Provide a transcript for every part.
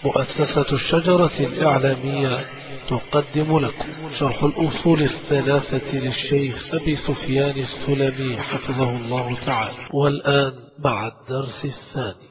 مؤسسة الشجرة الإعلامية تقدم لكم شرح الأصول الثلاثة للشيخ أبي سفيان السلمي حفظه الله تعالى. والآن مع الدرس الثاني.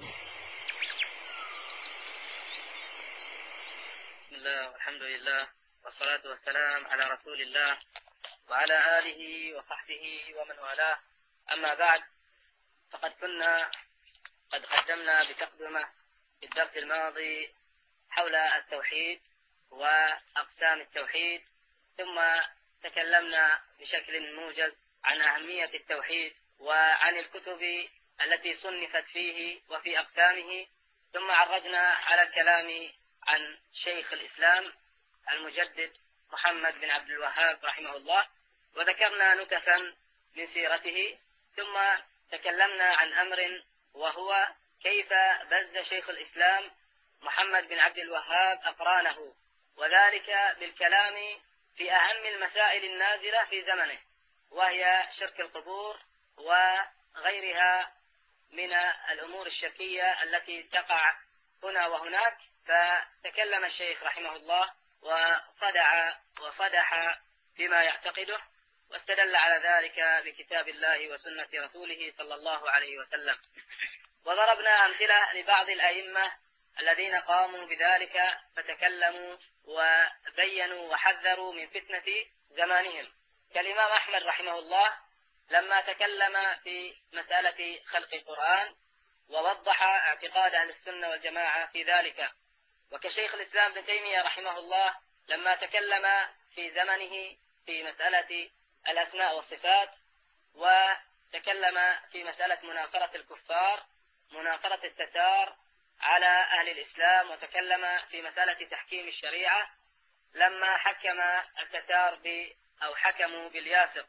بسم الله والحمد لله والصلاة والسلام على رسول الله وعلى آله وصحبه ومن والاه. أما بعد، فقد كنا قد قدمنا بتقدمة في الدرس الماضي حول التوحيد وأقسام التوحيد، ثم تكلمنا بشكل موجز عن أهمية التوحيد وعن الكتب التي صنفت فيه وفي أقسامه، ثم عرجنا على الكلام عن شيخ الإسلام المجدد محمد بن عبد الوهاب رحمه الله، وذكرنا نكتا من سيرته، ثم تكلمنا عن أمر وهو كيف بز شيخ الإسلام محمد بن عبد الوهاب أقرانه، وذلك بالكلام في أهم المسائل النازلة في زمنه، وهي شرك القبور وغيرها من الأمور الشركية التي تقع هنا وهناك. فتكلم الشيخ رحمه الله وصدح فيما يعتقده، واستدل على ذلك بكتاب الله وسنة رسوله صلى الله عليه وسلم. وضربنا أمثلة لبعض الأئمة الذين قاموا بذلك فتكلموا وبينوا وحذروا من فتنة زمانهم، كالإمام أحمد رحمه الله لما تكلم في مسألة خلق القرآن ووضح اعتقاد أهل السنة والجماعة في ذلك، وكشيخ الإسلام ابن تيمية رحمه الله لما تكلم في زمنه في مسألة الأسماء والصفات، وتكلم في مسألة مناصرة الكفار، مناصرة التتار على أهل الإسلام، وتكلم في مسألة تحكيم الشريعة لما حكم التتار أو حكموا بالياسق.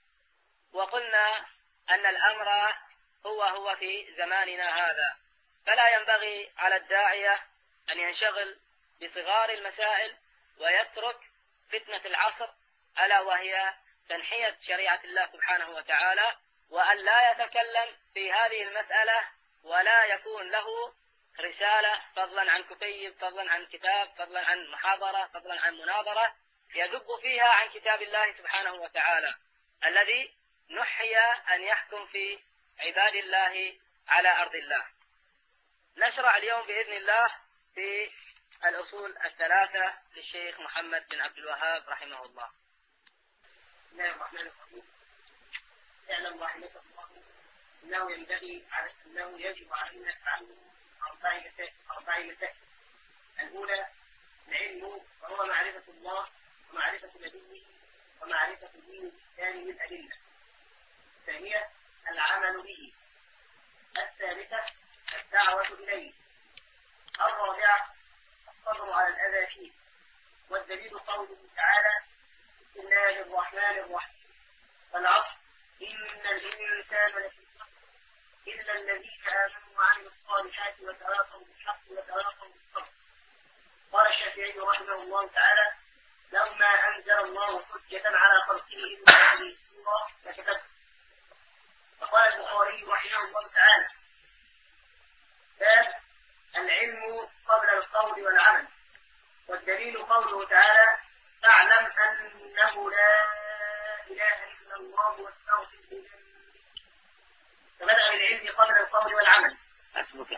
وقلنا أن الأمر هو في زماننا هذا، فلا ينبغي على الداعية أن ينشغل بصغار المسائل ويترك فتنة العصر، ألا وهي تنحية شريعة الله سبحانه وتعالى، وأن لا يتكلم في هذه المسألة ولا يكون له رسالة، فضلا عن كتيب، فضلا عن كتاب، فضلا عن محاضرة، فضلا عن مناظرة يدب فيها عن كتاب الله سبحانه وتعالى الذي نحي أن يحكم في عباد الله على أرض الله. نشرع اليوم بإذن الله في الأصول الثلاثة للشيخ محمد بن عبد الوهاب رحمه الله. بسم الله الرحمن الرحيم. اعلم رحمك الله أنه يجب علينا تعلم أربع مسائل. الأولى العلم، وهو معرفة الله ومعرفة نبيه ومعرفة دين الإسلام بالأدلة. الثانية العمل به. الثالثة الدعوة إليه. الرابعة الصبر على الأذى فيه. والدليل قوله تعالى: بسم الله الرحمن الرحيم، والعصر إن الإنسان لفي خسر إلا الذين آمنوا وعملوا الصالحات وتواصوا بالحق وتواصوا بالصبر. قال الشافعي رحمه الله تعالى: لو ما أنزل الله حجة على خلقه إلا هذه السورة لكتبت. وقال البخاري رحمه الله تعالى: باب العلم قبل القول والعمل. والدليل قوله تعالى: فاعلم أنه لا إله إلا الله واستغفر لذنبك. فبدأ بالعلم قبل القول والعمل. حسبك.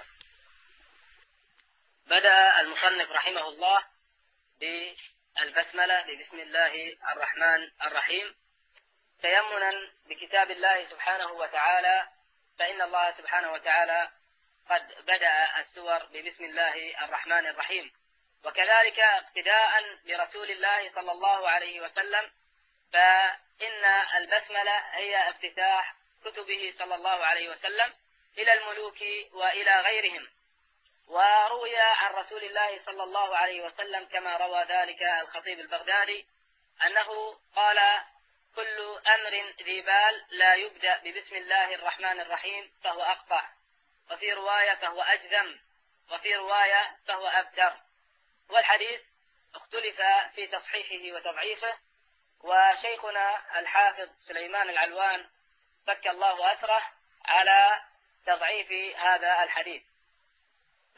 بدأ المصنف رحمه الله بالبسملة بسم الله الرحمن الرحيم، تيمنا بكتاب الله سبحانه وتعالى، فإن الله سبحانه وتعالى قد بدأ السور ببسم الله الرحمن الرحيم، وكذلك اقتداء برسول الله صلى الله عليه وسلم، فإن البسملة هي افتتاح كتبه صلى الله عليه وسلم إلى الملوك وإلى غيرهم. وروي عن رسول الله صلى الله عليه وسلم كما روى ذلك الخطيب البغدادي أنه قال: كل أمر ذي بال لا يبدأ ببسم الله الرحمن الرحيم فهو أقطع، وفي رواية فهو أجذم، وفي رواية فهو أبتر. والحديث اختلف في تصحيحه وتضعيفه، وشيخنا الحافظ سليمان العلوان فك الله أسره على تضعيف هذا الحديث.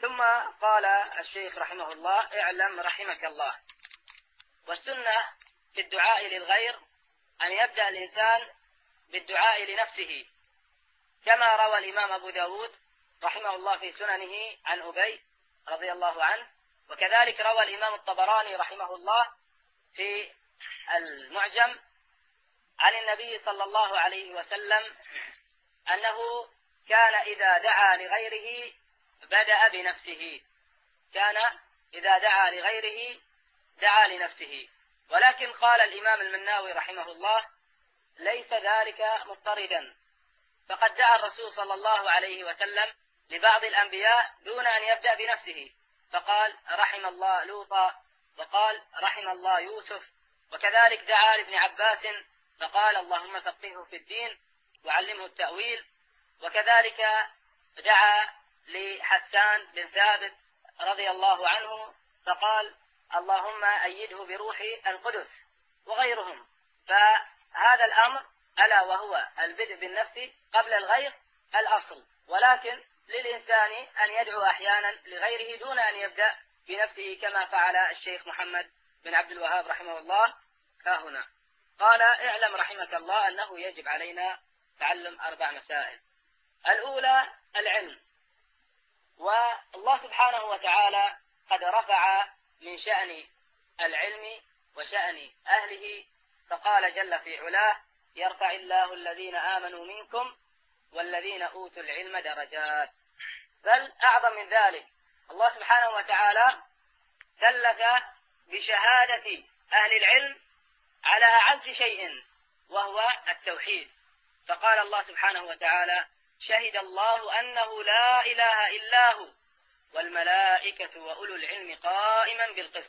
ثم قال الشيخ رحمه الله: اعلم رحمك الله. والسنة في الدعاء للغير أن يبدأ الإنسان بالدعاء لنفسه، كما روى الإمام أبو داود رحمه الله في سننه عن أبي رضي الله عنه، وكذلك روى الإمام الطبراني رحمه الله في المعجم عن النبي صلى الله عليه وسلم أنه كان إذا دعا لغيره بدأ بنفسه، كان إذا دعا لغيره دعا لنفسه. ولكن قال الإمام المناوي رحمه الله: ليس ذلك مضطردا، فقد دعا الرسول صلى الله عليه وسلم لبعض الأنبياء دون أن يبدأ بنفسه، فقال: رحم الله لوطا، وقال: رحم الله يوسف. وكذلك دعا لابن عباس فقال: اللهم فقهه في الدين وعلمه التأويل. وكذلك دعا لحسان بن ثابت رضي الله عنه فقال: اللهم أيده بروح القدس، وغيرهم. فهذا الأمر ألا وهو البدء بالنفس قبل الغير الأصل، ولكن للإنسان أن يدعو أحيانا لغيره دون أن يبدأ بنفسه، كما فعل الشيخ محمد بن عبد الوهاب رحمه الله ها هنا. قال: اعلم رحمك الله أنه يجب علينا تعلم 4 مسائل. الأولى العلم، والله سبحانه وتعالى قد رفع من شأن العلم وشأن أهله، فقال جل في علاه: يرفع الله الذين آمنوا منكم والذين أوتوا العلم درجات. بل أعظم من ذلك، الله سبحانه وتعالى ثلث بشهادة أهل العلم على أعز شيء وهو التوحيد، فقال الله سبحانه وتعالى: شهد الله أنه لا إله إلا هو والملائكة وأولو العلم قائما بالقسط.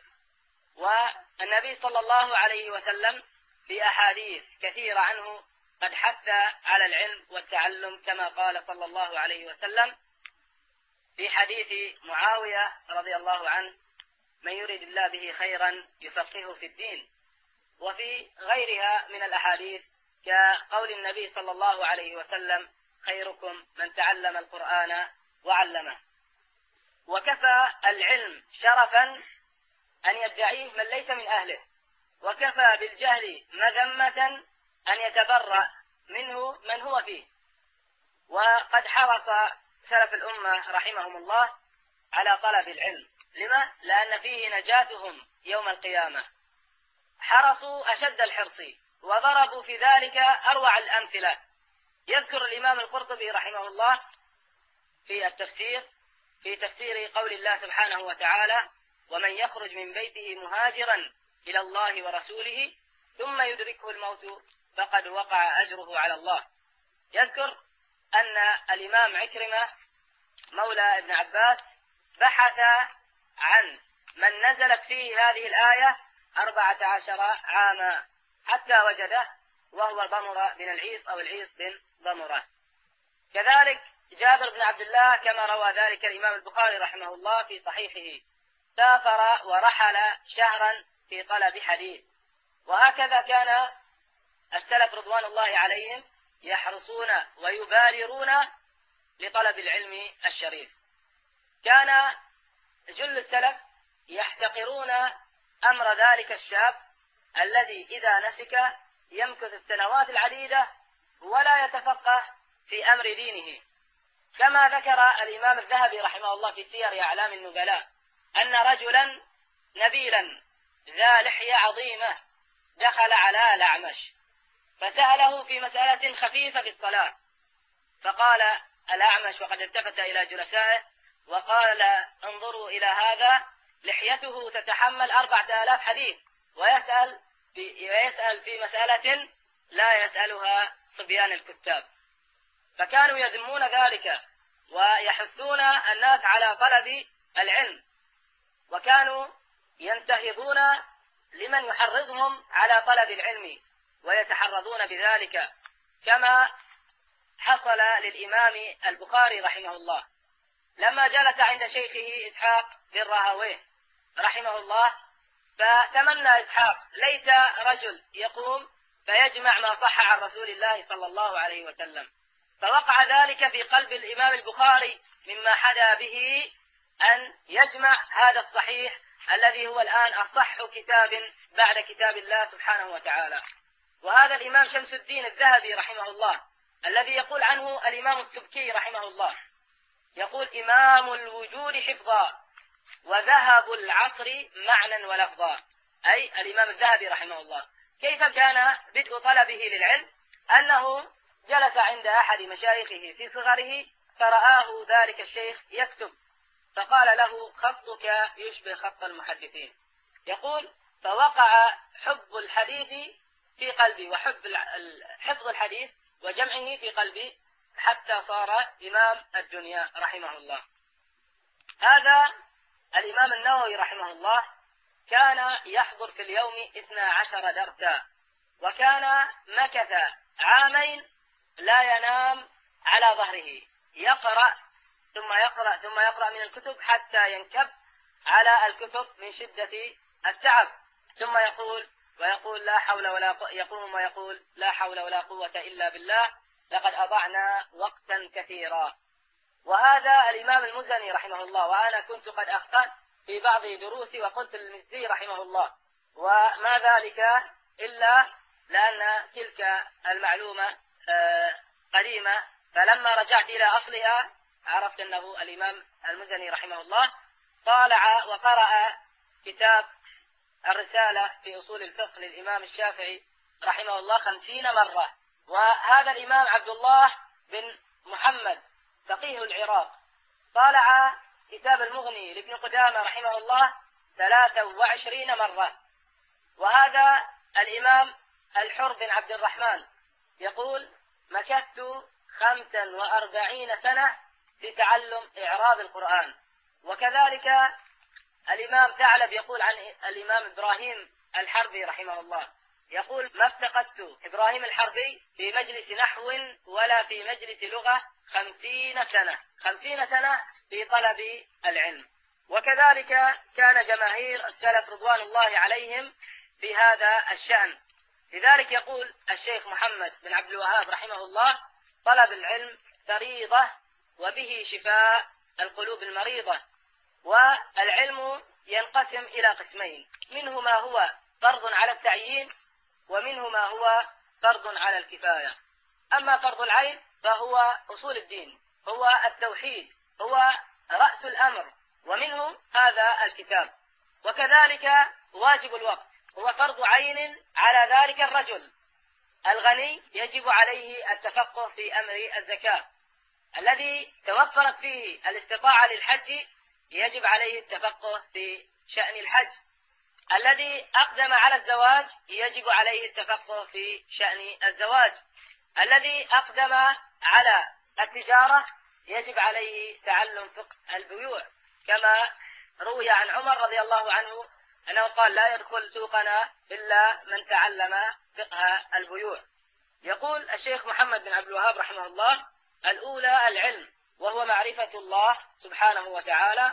والنبي صلى الله عليه وسلم في أحاديث كثيرة عنه قد حث على العلم والتعلم، كما قال صلى الله عليه وسلم في حديث معاوية رضي الله عنه: من يريد الله به خيرا يفقهه في الدين. وفي غيرها من الأحاديث كقول النبي صلى الله عليه وسلم: خيركم من تعلم القرآن وعلمه. وكفى العلم شرفا أن يدعيه من ليس من أهله، وكفى بالجهل مذمة أن يتبرأ منه من هو فيه. وقد حرص سلف الأمة رحمهم الله على طلب العلم. لما؟ لأن فيه نجاتهم يوم القيامة. حرصوا أشد الحرص وضربوا في ذلك أروع الأمثلة. يذكر الإمام القرطبي رحمه الله في التفسير، في تفسير قول الله سبحانه وتعالى: ومن يخرج من بيته مهاجرا إلى الله ورسوله ثم يدركه الموت فقد وقع أجره على الله. يذكر أن الإمام عكرمة مولى ابن عباس بحث عن من نزلت فيه هذه الآية 14 عاما حتى وجده، وهو ضمرة بن العيص أو العيص بن ضمرة. كذلك جابر بن عبد الله كما روى ذلك الإمام البخاري رحمه الله في صحيحه: سافر ورحل شهرا في طلب حديث. وهكذا كان السلف رضوان الله عليهم يحرصون ويبالغون لطلب العلم الشريف. كان جل السلف يحتقرون أمر ذلك الشاب الذي إذا نسك يمكث السنوات العديدة ولا يتفقه في أمر دينه، كما ذكر الإمام الذهبي رحمه الله في سير أعلام النبلاء أن رجلا نبيلا ذا لحية عظيمة دخل على الأعمش فسأله في مسألة خفيفة في الصلاة، فقال الأعمش وقد التفت إلى جلسائه وقال: انظروا إلى هذا، لحيته تتحمل 4000 حديث ويسأل في مسألة لا يسألها صبيان الكتاب. فكانوا يذمون ذلك ويحثون الناس على طلب العلم، وكانوا ينتهضون لمن يحرضهم على طلب العلم ويتحرضون بذلك، كما حصل للإمام البخاري رحمه الله لما جلس عند شيخه إسحاق بن راهويه رحمه الله، فتمنى إسحاق ليت رجل يقوم فيجمع ما صح عن رسول الله صلى الله عليه وسلم، فوقع ذلك في قلب الإمام البخاري مما حدا به أن يجمع هذا الصحيح الذي هو الآن أصح كتاب بعد كتاب الله سبحانه وتعالى. وهذا الإمام شمس الدين الذهبي رحمه الله الذي يقول عنه الإمام السبكي رحمه الله، يقول: إمام الوجود حفظا وذهب العصر معنى ولفظا. أي الإمام الذهبي رحمه الله كيف كان بدء طلبه للعلم؟ أنه جلس عند أحد مشايخه في صغره فرآه ذلك الشيخ يكتب، فقال له: خطك يشبه خط المحدثين. يقول: فوقع حب الحديث في قلبي وحب حفظ الحديث وجمعه في قلبي حتى صار إمام الدنيا رحمه الله. هذا الإمام النووي رحمه الله كان يحضر في اليوم 12 درسا، وكان مكث عامين لا ينام على ظهره، يقرأ ثم يقرأ ثم يقرأ من الكتب حتى ينكب على الكتب من شدة التعب، ثم يقول لا حول ولا قوة، يقوم ويقول: لا حول ولا قوة إلا بالله، لقد أضعنا وقتا كثيرا. وهذا الإمام المزني رحمه الله، وأنا كنت قد أخطأت في بعض دروسي وقلت المزي رحمه الله، وما ذلك إلا لأن تلك المعلومة قديمة، فلما رجعت إلى أصلها عرفت أنه الإمام المزني رحمه الله طالع وقرأ كتاب الرسالة في أصول الفقه للإمام الشافعي رحمه الله 50 مرة. وهذا الإمام عبد الله بن محمد فقيه العراق طالع كتاب المغني لابن قدامة رحمه الله 23 مرة. وهذا الإمام الحر بن عبد الرحمن يقول: مكثت 45 سنة في تعلم إعراب القرآن. وكذلك الإمام ثعلب يقول عن الإمام إبراهيم الحربي رحمه الله، يقول: ما افتقدت إبراهيم الحربي في مجلس نحو ولا في مجلس لغة 50 سنة في طلب العلم. وكذلك كان جماهير السلف رضوان الله عليهم في هذا الشأن. لذلك يقول الشيخ محمد بن عبد الوهاب رحمه الله: طلب العلم فريضة وبه شفاء القلوب المريضة. والعلم ينقسم إلى قسمين: منه ما هو فرض على التعيين، ومنه ما هو فرض على الكفاية. أما فرض العين فهو أصول الدين، هو التوحيد، هو رأس الأمر، ومنه هذا الكتاب. وكذلك واجب الوقت هو فرض عين على ذلك الرجل الغني، يجب عليه التفقه في أمر الزكاة. الذي توفرت فيه الاستطاعة للحج يجب عليه التفقه في شأن الحج. الذي أقدم على الزواج يجب عليه التفقه في شأن الزواج. الذي أقدم على التجارة يجب عليه تعلم فقه البيوع، كما روي عن عمر رضي الله عنه أنه قال: لا يدخل سوقنا إلا من تعلم فقه البيوع. يقول الشيخ محمد بن عبد الوهاب رحمه الله: الأولى العلم، وهو معرفة الله سبحانه وتعالى.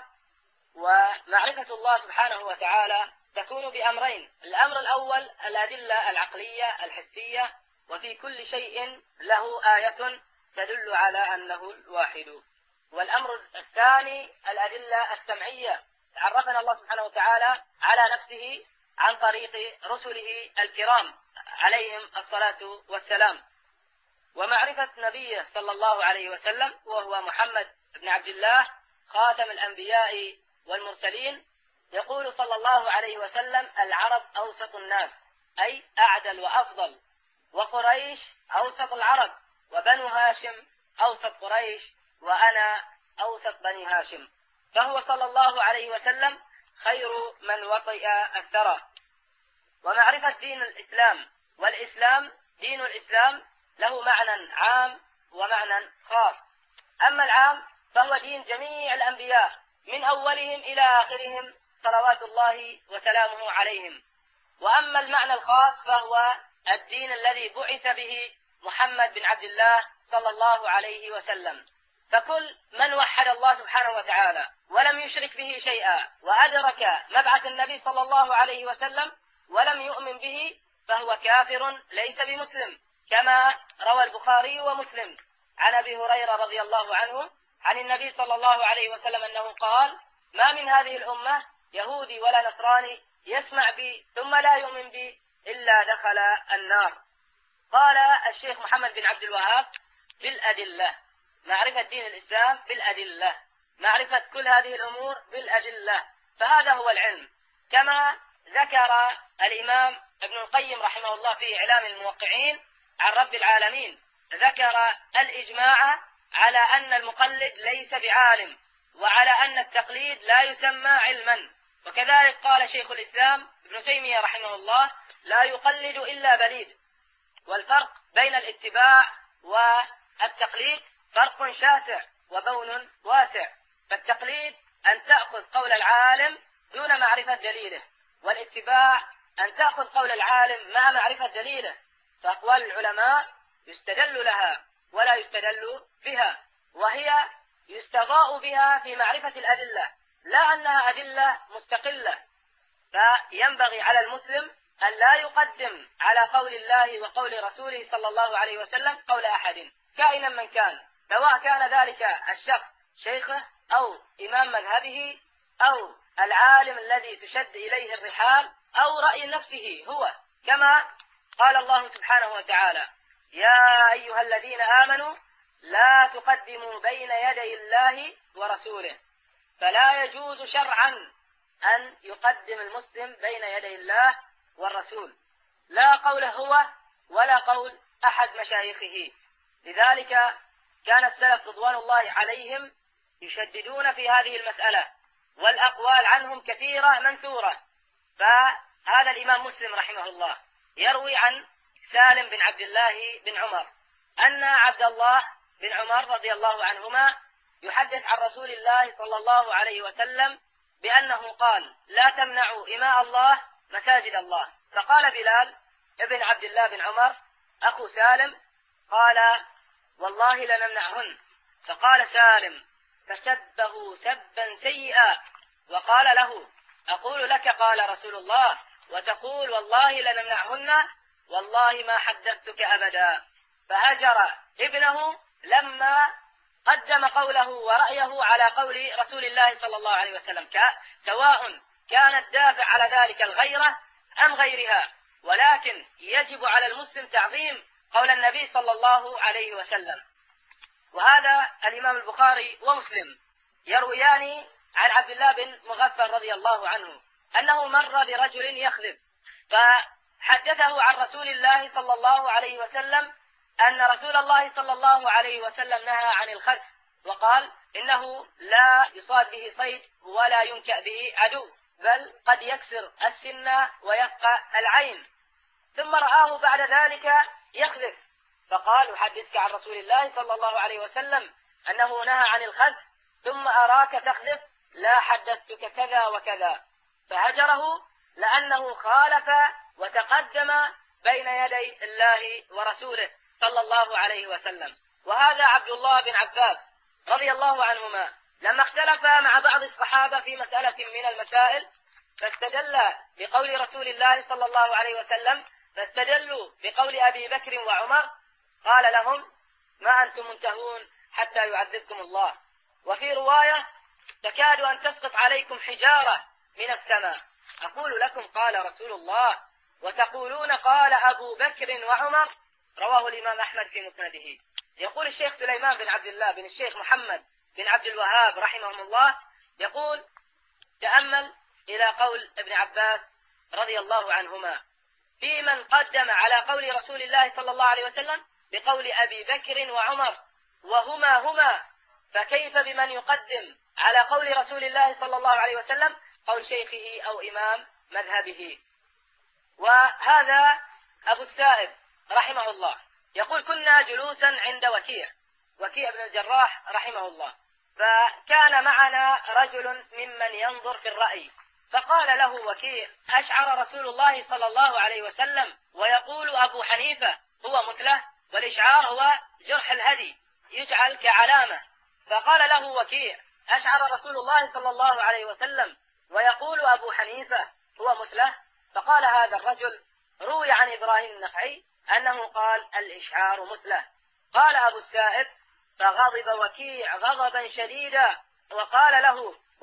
ومعرفة الله سبحانه وتعالى تكون بأمرين: الأمر الأول الأدلة العقلية الحسية، وفي كل شيء له آية تدل على أنه الواحد. والأمر الثاني الأدلة السمعية، عرفنا الله سبحانه وتعالى على نفسه عن طريق رسله الكرام عليهم الصلاة والسلام. ومعرفة نبيه صلى الله عليه وسلم وهو محمد بن عبد الله خاتم الأنبياء والمرسلين. يقول صلى الله عليه وسلم: العرب أوسط الناس، أي أعدل وأفضل، وقريش أوسط العرب، وبنو هاشم أوسط قريش، وأنا أوسط بني هاشم. فهو صلى الله عليه وسلم خير من وطئ الثرى. ومعرفة دين الإسلام، والإسلام دين الإسلام له معنى عام ومعنى خاص. أما العام فهو دين جميع الأنبياء من أولهم إلى آخرهم صلوات الله وسلامه عليهم. وأما المعنى الخاص فهو الدين الذي بعث به محمد بن عبد الله صلى الله عليه وسلم. فكل من وحد الله سبحانه وتعالى ولم يشرك به شيئا، وأدرك مبعث النبي صلى الله عليه وسلم ولم يؤمن به، فهو كافر ليس بمسلم، كما روى البخاري ومسلم عن أبي هريرة رضي الله عنه عن النبي صلى الله عليه وسلم أنه قال: ما من هذه الأمة يهودي ولا نصراني يسمع بي ثم لا يؤمن بي إلا دخل النار. قال الشيخ محمد بن عبد الوهاب: بالأدلة، معرفة دين الإسلام بالأدلة، معرفة كل هذه الأمور بالأدلة، فهذا هو العلم. كما ذكر الإمام ابن القيم رحمه الله في إعلام الموقعين عن رب العالمين، ذكر الإجماع على أن المقلد ليس بعالم، وعلى أن التقليد لا يسمى علما. وكذلك قال شيخ الإسلام ابن تيمية رحمه الله: لا يقلد إلا بليد. والفرق بين الاتباع والتقليد فرق شاسع وبون واسع. فالتقليد أن تأخذ قول العالم دون معرفة دليله، والاتباع أن تأخذ قول العالم مع معرفة دليله. فأقوال العلماء يستدل لها ولا يستدل بها، وهي يستضاء بها في معرفة الأدلة، لا أنها أدلة مستقلة. فينبغي على المسلم أن لا يقدم على قول الله وقول رسوله صلى الله عليه وسلم قول أحد كائنا من كان، سواء كان ذلك الشخص شيخه أو إمام مذهبه أو العالم الذي تشد إليه الرحال أو رأي نفسه هو. كما قال الله سبحانه وتعالى: يا أيها الذين آمنوا لا تقدموا بين يدي الله ورسوله. فلا يجوز شرعا أن يقدم المسلم بين يدي الله والرسول، لا قوله هو ولا قول أحد مشايخه. لذلك كان السلف رضوان الله عليهم يشددون في هذه المسألة، والأقوال عنهم كثيرة منثورة. فهذا الإمام مسلم رحمه الله يروي عن سالم بن عبد الله بن عمر أن عبد الله بن عمر رضي الله عنهما يحدث عن رسول الله صلى الله عليه وسلم بأنه قال: لا تمنعوا إماء الله مساجد الله. فقال بلال ابن عبد الله بن عمر أخو سالم: قال: والله لنمنعهن. فقال سالم فسبه سبا سيئا وقال له: أقول لك قال رسول الله وتقول والله لنمنعهن؟ والله ما حدثتك أبدا. فهجر ابنه لما قدم قوله ورأيه على قول رسول الله صلى الله عليه وسلم، سواء كان الدافع على ذلك الغيرة أم غيرها، ولكن يجب على المسلم تعظيم قول النبي صلى الله عليه وسلم. وهذا الإمام البخاري ومسلم يرويان عن عبد الله بن مغفل رضي الله عنه أنه مر برجل يخذب، فحدثه عن رسول الله صلى الله عليه وسلم أن رسول الله صلى الله عليه وسلم نهى عن الخذف، وقال إنه لا يصاد به صيد ولا ينكأ به عدو، بل قد يكسر السن ويفقع العين. ثم رآه بعد ذلك يخذف، فقال: أحدثك عن رسول الله صلى الله عليه وسلم أنه نهى عن الخذف ثم أراك تخذف؟ لا حدثتك كذا وكذا. فهجره لأنه خالف وتقدم بين يدي الله ورسوله صلى الله عليه وسلم. وهذا عبد الله بن عباس رضي الله عنهما لما اختلف مع بعض الصحابة في مسألة من المسائل فاستدل بقول رسول الله صلى الله عليه وسلم، فاستدلوا بقول أبي بكر وعمر، قال لهم: ما أنتم منتهون حتى يعذبكم الله. وفي رواية: تكاد أن تسقط عليكم حجارة من السماء. أقول لكم قال رسول الله وتقولون قال أبو بكر وعمر. رواه الإمام أحمد في مسنده. يقول الشيخ سليمان بن عبد الله بن الشيخ محمد بن عبد الوهاب رحمهم الله، يقول: تأمل إلى قول ابن عباس رضي الله عنهما في من قدم على قول رسول الله صلى الله عليه وسلم بقول أبي بكر وعمر وهما، فكيف بمن يقدم على قول رسول الله صلى الله عليه وسلم قول شيخه أو إمام مذهبه. وهذا أبو السائب رحمه الله يقول: كنا جلوسا عند وكيع بن الجراح رحمه الله، فكان معنا رجل ممن ينظر في الرأي، فقال له وكيع: أشعر رسول الله صلى الله عليه وسلم ويقول أبو حنيفة هو مثله، والإشعار هو جرح الهدي يجعل كعلامة. فقال له وكيع: أشعر رسول الله صلى الله عليه وسلم ويقول أبو حنيفة هو مثله. فقال هذا الرجل: روي عن إبراهيم النخعي أنه قال الإشعار مثله. قال أبو السائب: فغضب وكيع غضبا شديدا وقال له: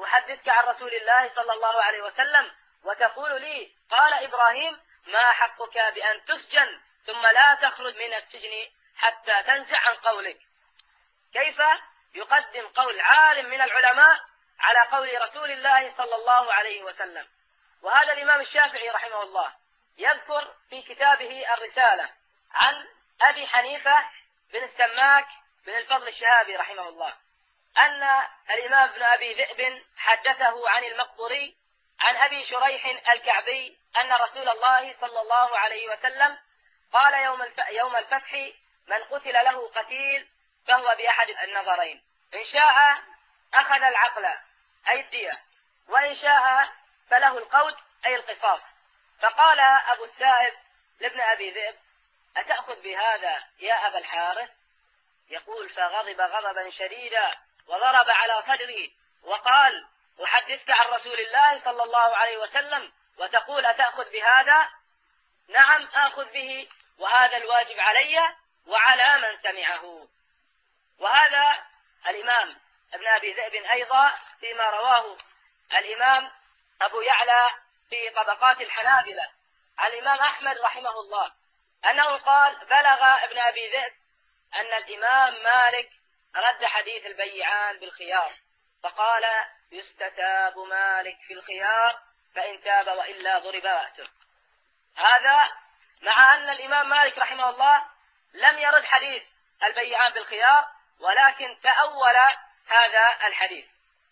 أحدثك عن رسول الله صلى الله عليه وسلم وتقول لي قال إبراهيم ما حقك بأن تسجن ثم لا تخرج من السجن حتى تنزع عن قولك؟ كيف يقدم قول عالم من العلماء على قول رسول الله صلى الله عليه وسلم؟ وهذا الإمام الشافعي رحمه الله يذكر في كتابه الرسالة عن أبي حنيفة بن السماك بن الفضل الشهابي رحمه الله أن الإمام ابن أبي ذئب حدثه عن المقبوري عن أبي شريح الكعبي أن رسول الله صلى الله عليه وسلم قال يوم الفتح من قتل له قتيل فهو بأحد النظرين، إن شاء أخذ العقل أي الدية، وإن شاء فله القود أي القصاص. فقال أبو السائب لابن أبي ذئب أتأخذ بهذا يا أبا الحارث؟ يقول فغضب غضبا شديدا وضرب على صدري وقال أحدثك عن رسول الله صلى الله عليه وسلم وتقول أتأخذ بهذا؟ نعم آخذ به، وهذا الواجب علي وعلى من سمعه. وهذا الإمام ابن أبي ذئب أيضا فيما رواه الإمام أبو يعلى في طبقات الحنابلة عن الإمام أحمد رحمه الله أنه قال بلغ ابن أبي ذئب أن الإمام مالك رد حديث البيعان بالخيار فقال يستتاب مالك في الخيار فإن تاب وإلا ضرب رأسه. هذا مع أن الإمام مالك رحمه الله لم يرد حديث البيعان بالخيار ولكن تأول هذا الحديث.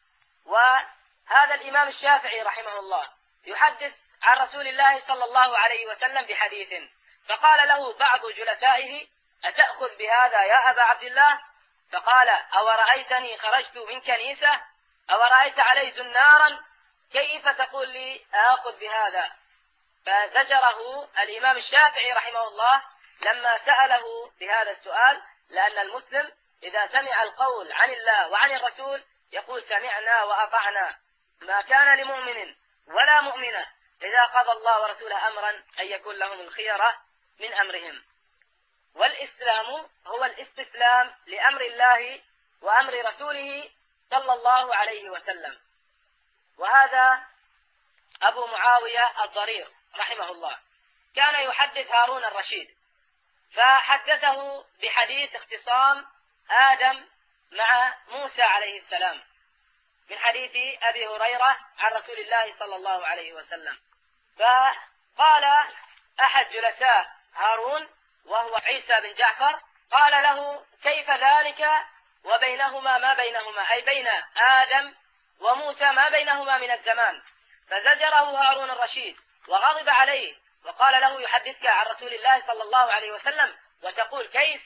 وهذا الإمام الشافعي رحمه الله يحدث عن رسول الله صلى الله عليه وسلم بحديث فقال له بعض جلسائه أتأخذ بهذا يا أبا عبد الله؟ فقال أورأيتني خرجت من كنيسة أورأيت علي زنارا كيف تقول لي آخذ بهذا؟ فزجره الإمام الشافعي رحمه الله لما سأله بهذا السؤال، لأن المسلم إذا سمع القول عن الله وعن الرسول يقول سمعنا وأطعنا، ما كان لمؤمن ولا مؤمنة إذا قضى الله ورسوله أمرا أن يكون لهم الخيرة من أمرهم. والإسلام هو الاستسلام لأمر الله وأمر رسوله صلى الله عليه وسلم. وهذا أبو معاوية الضرير رحمه الله كان يحدث هارون الرشيد فحدثه بحديث اختصام آدم مع موسى عليه السلام من حديث أبي هريرة عن رسول الله صلى الله عليه وسلم. فقال أحد جلساء هارون وهو عيسى بن جعفر قال له كيف ذلك وبينهما ما بينهما أي بين آدم وموسى ما بينهما من الزمان؟ فزجره هارون الرشيد وغضب عليه وقال له يحدثك عن رسول الله صلى الله عليه وسلم وتقول كيف؟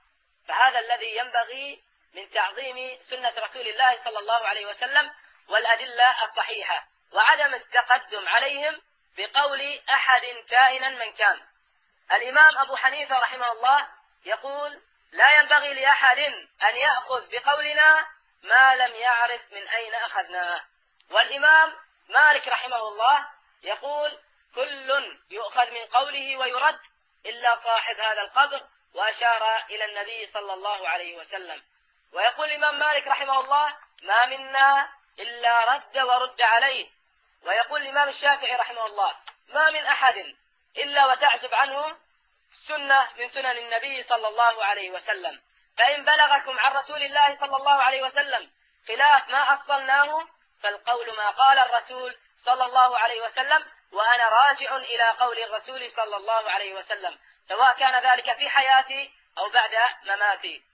فهذا الذي ينبغي من تعظيم سنة رسول الله صلى الله عليه وسلم والأدلة الصحيحة وعدم التقدم عليهم بقول أحد كائنا من كان. الإمام أبو حنيفة رحمه الله يقول لا ينبغي لأحد أن يأخذ بقولنا ما لم يعرف من أين أخذناه. والإمام مالك رحمه الله يقول كل يؤخذ من قوله ويرد إلا صاحب هذا القبر، وأشار إلى النبي صلى الله عليه وسلم. ويقول الإمام مالك رحمه الله ما منا إلا رد ورد عليه. ويقول الإمام الشافعي رحمه الله ما من أحد إلا وتعزب عنه سنة من سنن النبي صلى الله عليه وسلم، فإن بلغكم عن رسول الله صلى الله عليه وسلم خلاف ما أصلناه فالقول ما قال الرسول صلى الله عليه وسلم، وأنا راجع إلى قول الرسول صلى الله عليه وسلم سواء كان ذلك في حياتي أو بعد مماتي.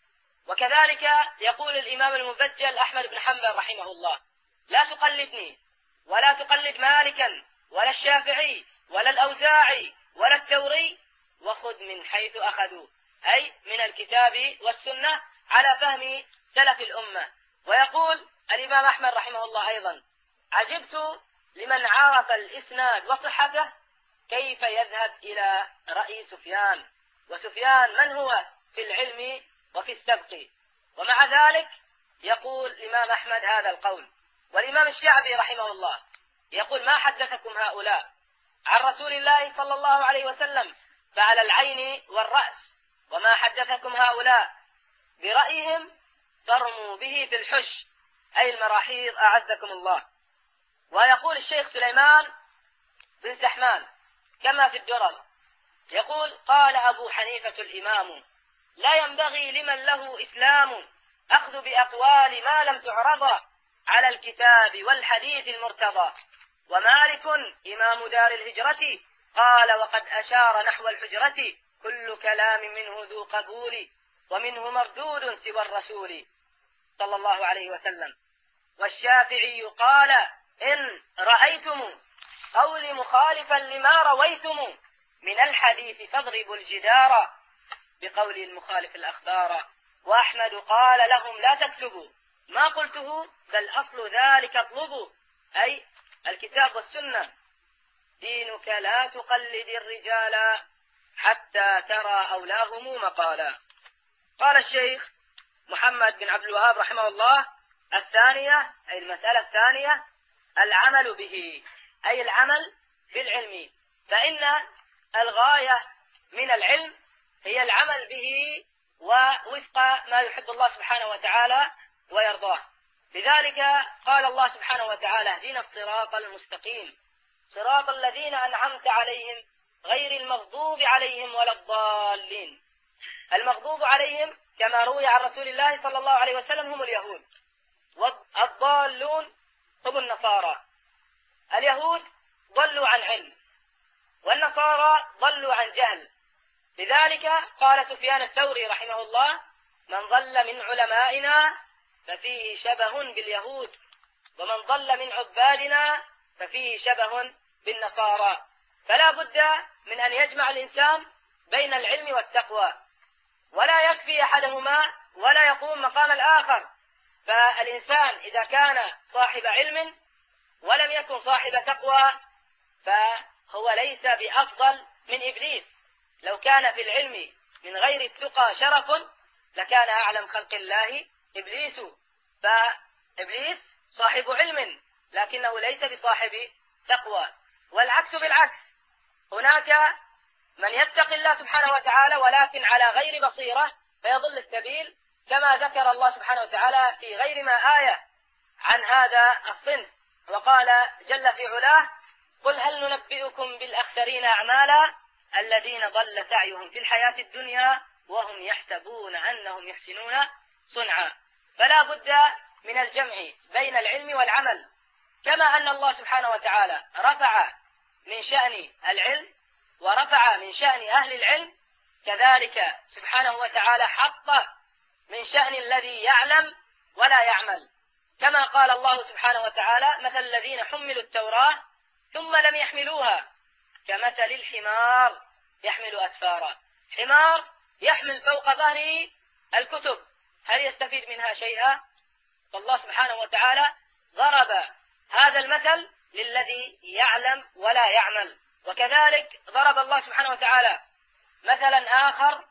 وكذلك يقول الإمام المبجل أحمد بن حنبل رحمه الله لا تقلدني ولا تقلد مالكا ولا الشافعي ولا الأوزاعي ولا الثوري، وخذ من حيث أخذوا أي من الكتاب والسنة على فهم سلف الأمة. ويقول الإمام أحمد رحمه الله أيضا عجبت لمن عرف الإسناد وصحته كيف يذهب إلى رأي سفيان، وسفيان من هو في العلم وفي السبق، ومع ذلك يقول الإمام أحمد هذا القول. والإمام الشعبي رحمه الله يقول ما حدثكم هؤلاء عن رسول الله صلى الله عليه وسلم فعلى العين والرأس، وما حدثكم هؤلاء برأيهم ترموا به في الحش أي المراحيض أعزكم الله. ويقول الشيخ سليمان بن سحمان كما في الدرر، يقول: قال أبو حنيفة الإمام: لا ينبغي لمن له إسلام أخذ بأقوال ما لم تعرض على الكتاب والحديث المرتضى. ومالك إمام دار الهجرة قال وقد أشار نحو الحجرة: كل كلام منه ذو قبول ومنه مردود سوى الرسول صلى الله عليه وسلم. والشافعي قال: إن رأيتم قولي مخالفا لما رويتم من الحديث فاضربوا الجدار بقول المخالف الأخبار. وأحمد قال لهم: لا تكتبوا ما قلته بل أصل ذلك اطلبوا، أي الكتاب والسنة. دينك لا تقلد الرجال حتى ترى أولاهم مقالا. قال الشيخ محمد بن عبد الوهاب رحمه الله: الثانية، أي المسألة الثانية، العمل به، أي العمل بالعلم. فإن الغاية من العلم هي العمل به ووفق ما يحب الله سبحانه وتعالى ويرضاه. لذلك قال الله سبحانه وتعالى: اهدنا الصراط المستقيم صراط الذين أنعمت عليهم غير المغضوب عليهم ولا الضالين. المغضوب عليهم كما روي عن رسول الله صلى الله عليه وسلم هم اليهود، والضالون هم النصارى. اليهود ضلوا عن علم والنصارى ضلوا عن جهل. لذلك قال سفيان الثوري رحمه الله: من ضل من علمائنا ففيه شبه باليهود، ومن ضل من عبادنا ففيه شبه بالنصارى. فلا بد من أن يجمع الإنسان بين العلم والتقوى، ولا يكفي أحدهما ولا يقوم مقام الآخر. فالإنسان إذا كان صاحب علم ولم يكن صاحب تقوى فهو ليس بأفضل من إبليس. لو كان في العلم من غير التقى شرف لكان أعلم خلق الله إبليس. فإبليس صاحب علم لكنه ليس بصاحب تقوى، والعكس بالعكس. هناك من يتقي الله سبحانه وتعالى ولكن على غير بصيرة فيضل السبيل، كما ذكر الله سبحانه وتعالى في غير ما آية عن هذا الصنف، وقال جل في علاه: قل هل ننبئكم بالأخسرين أعمالا الذين ضل سعيهم في الحياة الدنيا وهم يحسبون أنهم يحسنون صنعا. فلا بد من الجمع بين العلم والعمل. كما أن الله سبحانه وتعالى رفع من شأن العلم ورفع من شأن أهل العلم، كذلك سبحانه وتعالى حط من شأن الذي يعلم ولا يعمل. كما قال الله سبحانه وتعالى: مثل الذين حملوا التوراة ثم لم يحملوها كمثل الحمار يحمل أسفارا. حمار يحمل فوق ظهره الكتب، هل يستفيد منها شيئا؟ فالله سبحانه وتعالى ضرب هذا المثل للذي يعلم ولا يعمل. وكذلك ضرب الله سبحانه وتعالى مثلا آخر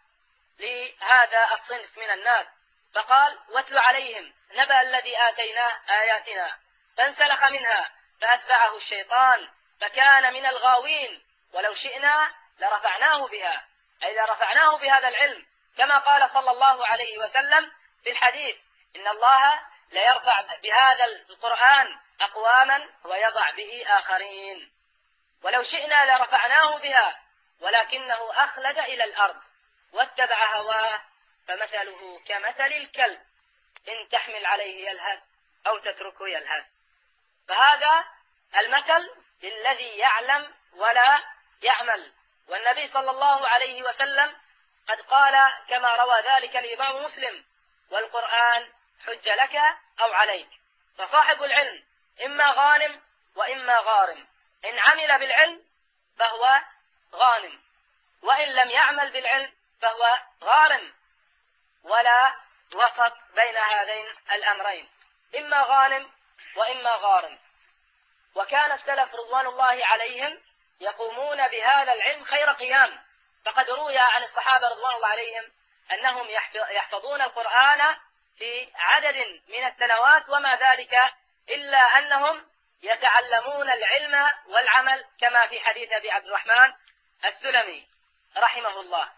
لهذا الصنف من الناس، فقال: واتل عليهم نبأ الذي آتيناه آياتنا فانسلخ منها فأتبعه الشيطان فكان من الغاوين ولو شئنا لرفعناه بها، أي لرفعناه بهذا العلم، كما قال صلى الله عليه وسلم في الحديث: إن الله ليرفع بهذا القرآن أقواما ويضع به آخرين، ولو شئنا لرفعناه بها ولكنه أخلد إلى الأرض واتبع هواه فمثله كمثل الكلب إن تحمل عليه يلهث أو تتركه يلهث. فهذا المثل للذي يعلم ولا يعمل. والنبي صلى الله عليه وسلم قد قال كما روى ذلك الإمام مسلم: والقرآن حج لك أو عليك. فصاحب العلم إما غانم وإما غارم، إن عمل بالعلم فهو غانم، وإن لم يعمل بالعلم فهو غارم، ولا وسط بين هذين الأمرين، إما غانم وإما غارم. وكان السلف رضوان الله عليهم يقومون بهذا العلم خير قيام، فقد روي عن الصحابة رضوان الله عليهم أنهم يحفظون القرآن في عدد من السنوات وما ذلك إلا أنهم يتعلمون العلم والعمل، كما في حديث أبي عبد الرحمن السلمي رحمه الله.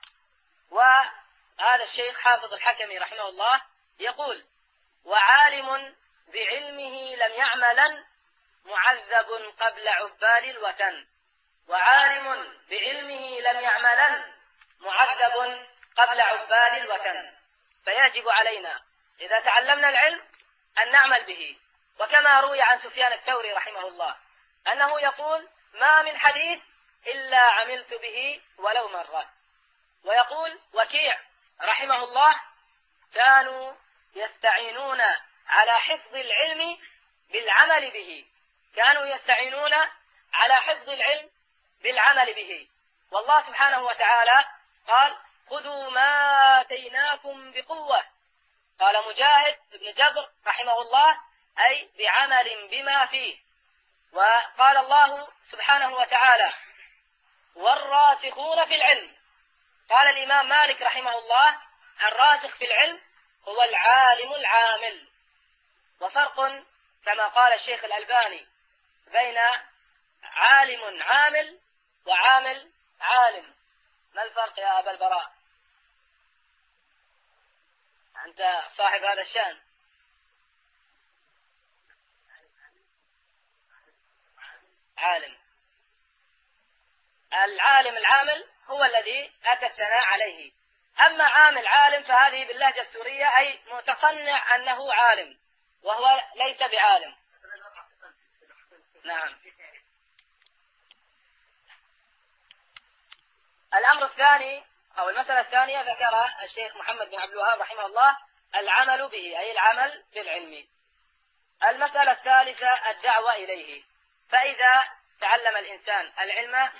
وهذا الشيخ حافظ الحكمي رحمه الله يقول: وعالم بعلمه لم يعملا معذب قبل عبال الوثن، وعالم بعلمه لم يعملا معذب قبل عبال الوثن. فيجب علينا إذا تعلمنا العلم أن نعمل به. وكما روي عن سفيان الثوري رحمه الله أنه يقول: ما من حديث إلا عملت به ولو مرة. ويقول وكيع رحمه الله: كانوا يستعينون على حفظ العلم بالعمل به، كانوا يستعينون على حفظ العلم بالعمل به. والله سبحانه وتعالى قال: خذوا ما آتيناكم بقوة. قال مجاهد بن جبر رحمه الله: أي بعمل بما فيه. وقال الله سبحانه وتعالى: والراسخون في العلم. قال الإمام مالك رحمه الله: الراسخ في العلم هو العالم العامل. وفرق كما قال الشيخ الألباني بين عالم عامل وعامل عالم. ما الفرق يا أبا البراء؟ أنت صاحب هذا الشأن. عالم. العالم العامل هو الذي أتى الثناء عليه. أما عامل عالم فهذه باللهجة السورية أي متصنع أنه عالم وهو ليس بعالم. نعم. الأمر الثاني أو المسألة الثانية ذكر الشيخ محمد بن عبد الوهاب رحمه الله: العمل به، أي العمل بالعلم. المسألة الثالثة: الدعوة إليه. فإذا تعلم الإنسان العلم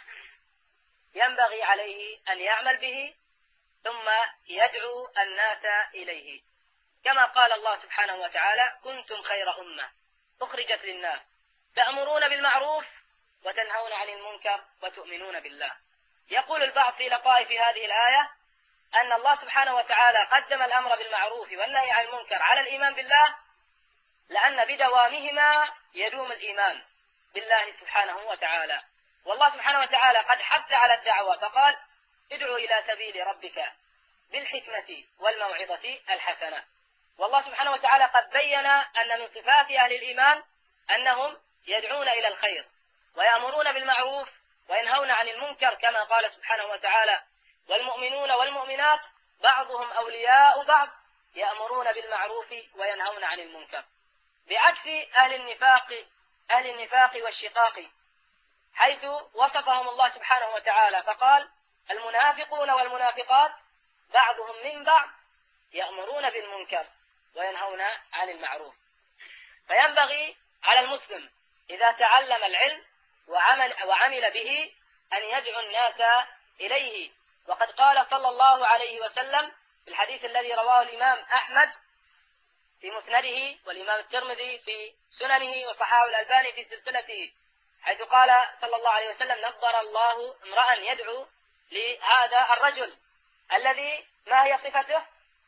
ينبغي عليه أن يعمل به ثم يدعو الناس إليه، كما قال الله سبحانه وتعالى: كنتم خير أمة أخرجت للناس تأمرون بالمعروف وتنهون عن المنكر وتؤمنون بالله. يقول البعض في لطائف هذه الآية أن الله سبحانه وتعالى قدم الأمر بالمعروف والنهي عن المنكر على الإيمان بالله، لأن بدوامهما يدوم الإيمان بالله سبحانه وتعالى. والله سبحانه وتعالى قد حث على الدعوة فقال: ادعو إلى سبيل ربك بالحكمة والموعظة الحسنة. والله سبحانه وتعالى قد بين أن من صفات أهل الإيمان أنهم يدعون إلى الخير ويأمرون بالمعروف وينهون عن المنكر، كما قال سبحانه وتعالى: والمؤمنون والمؤمنات بعضهم أولياء بعض يأمرون بالمعروف وينهون عن المنكر. بعكس أهل النفاق والشقاق، حيث وصفهم الله سبحانه وتعالى فقال: المنافقون والمنافقات بعضهم من بعض يأمرون بالمنكر وينهون عن المعروف. فينبغي على المسلم إذا تعلم العلم وعمل به أن يدعو الناس إليه. وقد قال صلى الله عليه وسلم في الحديث الذي رواه الإمام أحمد في مسنده والإمام الترمذي في سننه وصححه الألباني في سلسلته، حيث قال صلى الله عليه وسلم: نظر الله امرأ يدعو لهذا الرجل الذي ما هي صفته؟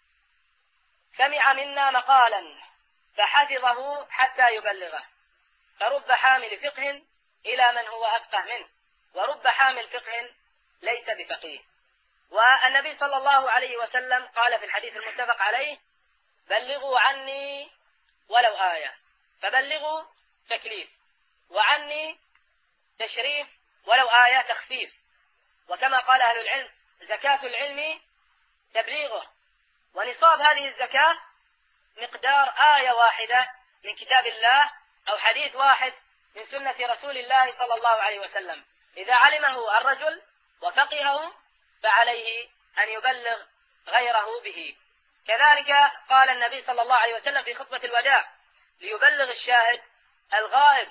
سمع منا مقالا فحفظه حتى يبلغه، فرب حامل فقه إلى من هو أفقه منه، ورب حامل فقه ليس بفقيه. والنبي صلى الله عليه وسلم قال في الحديث المتفق عليه: بلغوا عني ولو آية. فبلغوا تكليف، وعني تشريف، ولو آية تخفيف. وكما قال أهل العلم: زكاة العلم تبليغه، ونصاب هذه الزكاة مقدار آية واحدة من كتاب الله أو حديث واحد من سنة رسول الله صلى الله عليه وسلم. إذا علمه الرجل وفقهه فعليه أن يبلغ غيره به. كذلك قال النبي صلى الله عليه وسلم في خطبة الوداع: ليبلغ الشاهد الغائب،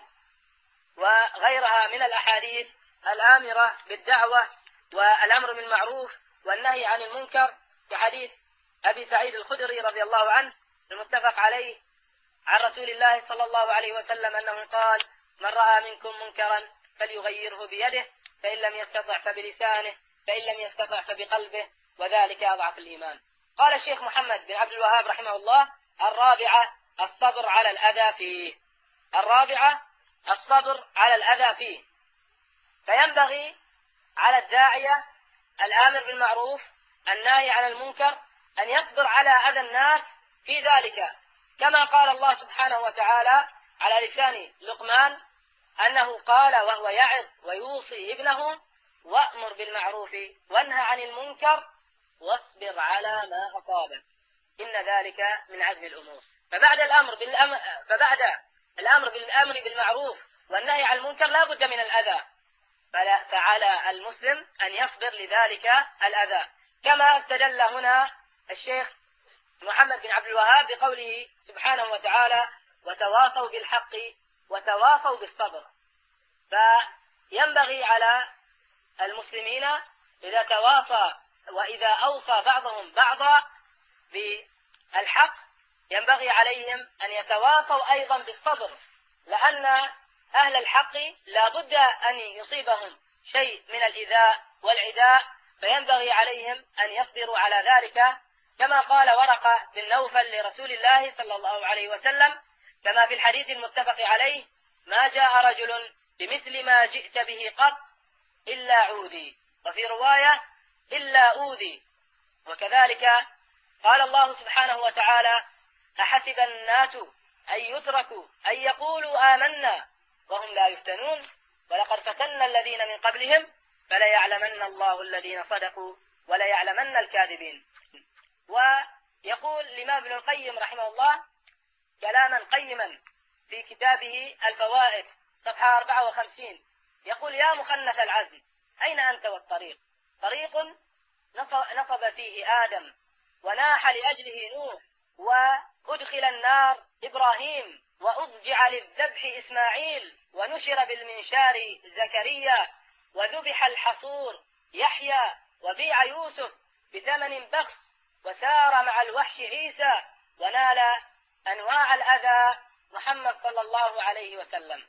وغيرها من الأحاديث الآمرة بالدعوة والأمر بالمعروف والنهي عن المنكر، كحديث أبي سعيد الخدري رضي الله عنه المتفق عليه عن رسول الله صلى الله عليه وسلم أنه قال: من رأى منكم منكرا فليغيره بيده، فإن لم يستطع فبلسانه، فإن لم يستطع فبقلبه، وذلك أضعف الإيمان. قال الشيخ محمد بن عبد الوهاب رحمه الله: الرابعة الصبر على الأذى فيه. الرابعة الصبر على الأذى فيه. فينبغي على الداعية الآمر بالمعروف الناهي عن المنكر أن يصبر على أذى الناس في ذلك، كما قال الله سبحانه وتعالى على لسان لقمان أنه قال وهو يعظ ويوصي ابنه: وأمر بالمعروف وانهى عن المنكر واصبر على ما أصابك إن ذلك من عزم الأمور. فبعد الأمر بالمعروف والنهي عن المنكر لا بد من الأذى، فعلى المسلم أن يصبر لذلك الأذى، كما استدل هنا الشيخ محمد بن عبد الوهاب بقوله سبحانه وتعالى: وتواصوا بالحق وتواصوا بالصبر. فينبغي على المسلمين إذا تواصى وإذا أوصى بعضهم بعضا بالحق ينبغي عليهم أن يتواصوا أيضا بالصبر، لأن أهل الحق لا بد أن يصيبهم شيء من الإيذاء والعداء، فينبغي عليهم أن يصبروا على ذلك، كما قال ورقة بن نوفل لرسول الله صلى الله عليه وسلم كما في الحديث المتفق عليه: ما جاء رجل بمثل ما جئت به قط إلا عودي، وفي رواية إلا أوذي. وكذلك قال الله سبحانه وتعالى: أحسب الناس أن يتركوا أن يقولوا آمنا وهم لا يفتنون ولقد فتنا الذين من قبلهم فليعلمن الله الذين صدقوا وليعلمن الكاذبين. ويقول الإمام ابن القيم رحمه الله كلاما قيما في كتابه الفوائد صفحة 54، يقول: يا مخنث العزم أين أنت والطريق؟ طريق نصب فيه آدم وناح لأجله نوح، وأدخل النار إبراهيم، وأضجع للذبح إسماعيل، ونشر بالمنشار زكريا، وذبح الحصور يحيى، وبيع يوسف بثمن بخس، وسار مع الوحش عيسى، ونال أنواع الأذى محمد صلى الله عليه وسلم.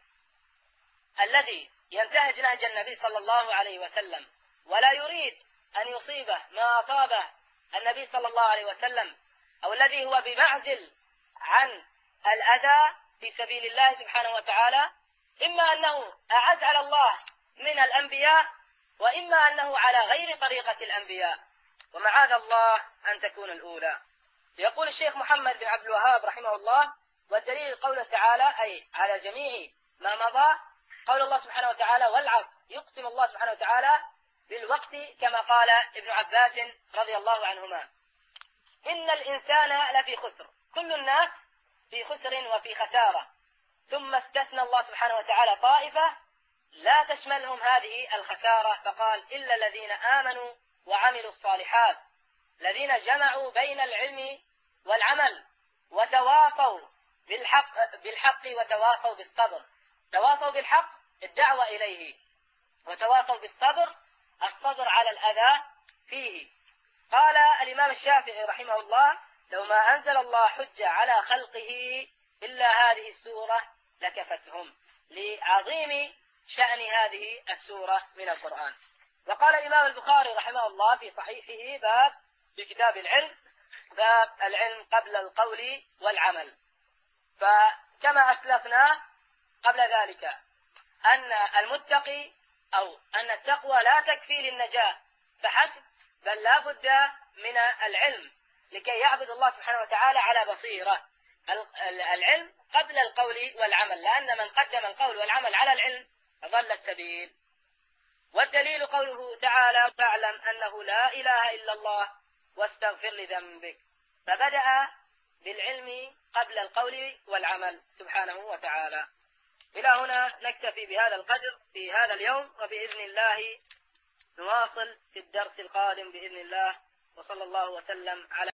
الذي ينتهج نهج النبي صلى الله عليه وسلم ولا يريد أن يصيبه ما أصابه النبي صلى الله عليه وسلم، أو الذي هو بمعزل عن الأذى في سبيل الله سبحانه وتعالى، إما أنه أعز على الله من الأنبياء، وإما أنه على غير طريقة الأنبياء، ومعاذ الله أن تكون الأولى. يقول الشيخ محمد بن عبد الوهاب رحمه الله: والدليل قوله تعالى أي على جميع ما مضى قول الله سبحانه وتعالى: والعصر، يقسم الله سبحانه وتعالى بالوقت كما قال ابن عباس رضي الله عنهما: إن الإنسان لفي خسر، كل الناس في خسر وفي خسارة. ثم استثنى الله سبحانه وتعالى طائفة لا تشملهم هذه الخسارة فقال: إلا الذين آمنوا وعملوا الصالحات، الذين جمعوا بين العلم والعمل وتواصوا بالحق وتواصوا بالصبر. تواصوا بالحق الدعوة إليه، وتواصوا بالصبر الصبر على الأذى فيه. قال الإمام الشافعي رحمه الله: لو ما أنزل الله حجة على خلقه إلا هذه السورة لكفتهم، لعظيم شأن هذه السورة من القرآن. وقال الإمام البخاري رحمه الله في صحيحه باب في كتاب العلم، باب العلم قبل القول والعمل. فكما أسلفنا قبل ذلك أن المتقي أو أن التقوى لا تكفي للنجاة فحسب، بل لا بد من العلم لكي يعبد الله سبحانه وتعالى على بصيرة. العلم قبل القول والعمل، لأن من قدم القول والعمل على العلم ضل السبيل. والدليل قوله تعالى: فاعلم أنه لا إله إلا الله واستغفر لذنبك، فبدأ بالعلم قبل القول والعمل سبحانه وتعالى. إلى هنا نكتفي بهذا القدر في هذا اليوم، وبإذن الله نواصل في الدرس القادم بإذن الله، وصلى الله وسلم على